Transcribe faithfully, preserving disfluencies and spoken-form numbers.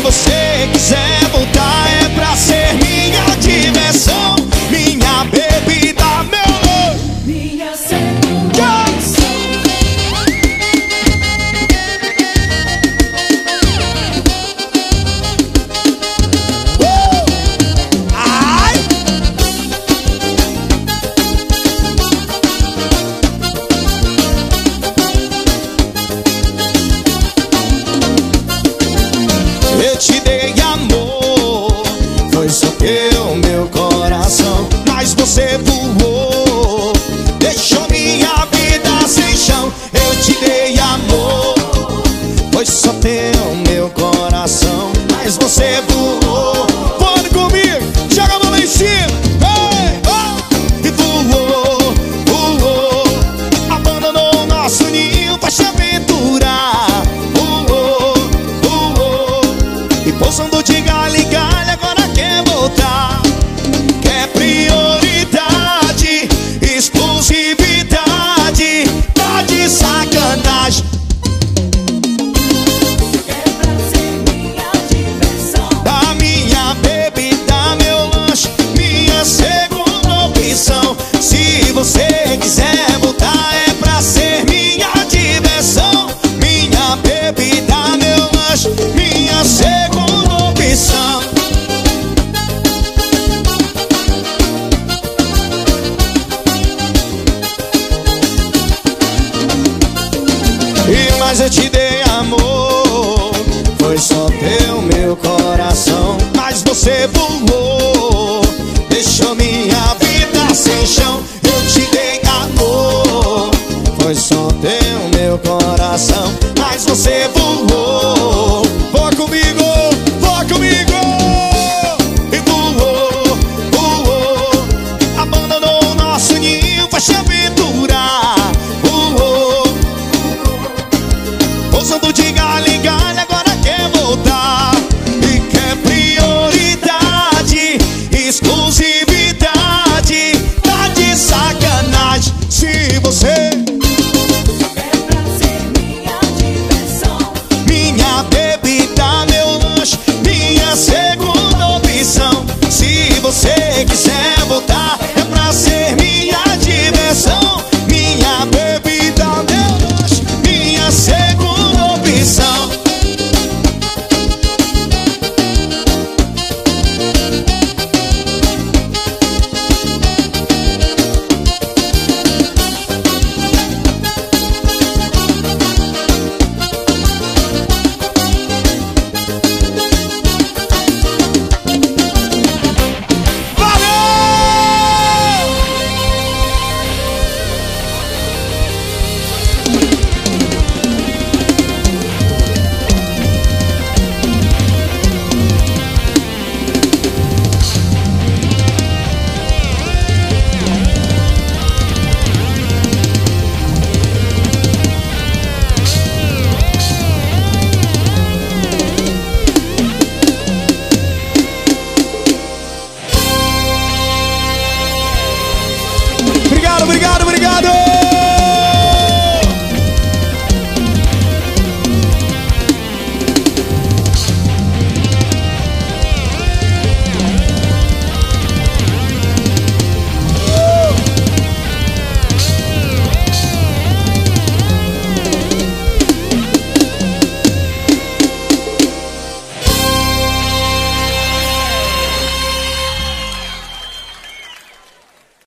você quiser voltar, é pra ser minha diversão, minha bebida, meu amor, minha segunda opção. uh! Ai! Eu te dei amor, foi só teu meu coração, mas você voou, deixou minha vida sem chão. Eu te dei amor, foi só teu meu coração, mas você voou. Pode comigo, joga a mão lá em cima, ei, oh! E voou, voou, abandonou nosso ninho pra se aventurar. Voou, voou, e pousando de galho em galho, agora quer voltar. Quer prioridade, exclusividade, tá de sacanagem. É pra ser minha diversão, A minha bebida, meu lanche, minha segunda opção. Se você quiser voltar, é pra ser minha diversão, minha bebida, meu lanche, minha segunda opção. E mais eu te dei amor, foi só teu meu coração, mas você voou, deixou minha vida sem chão. Eu te dei amor, foi só teu meu coração, mas você voou.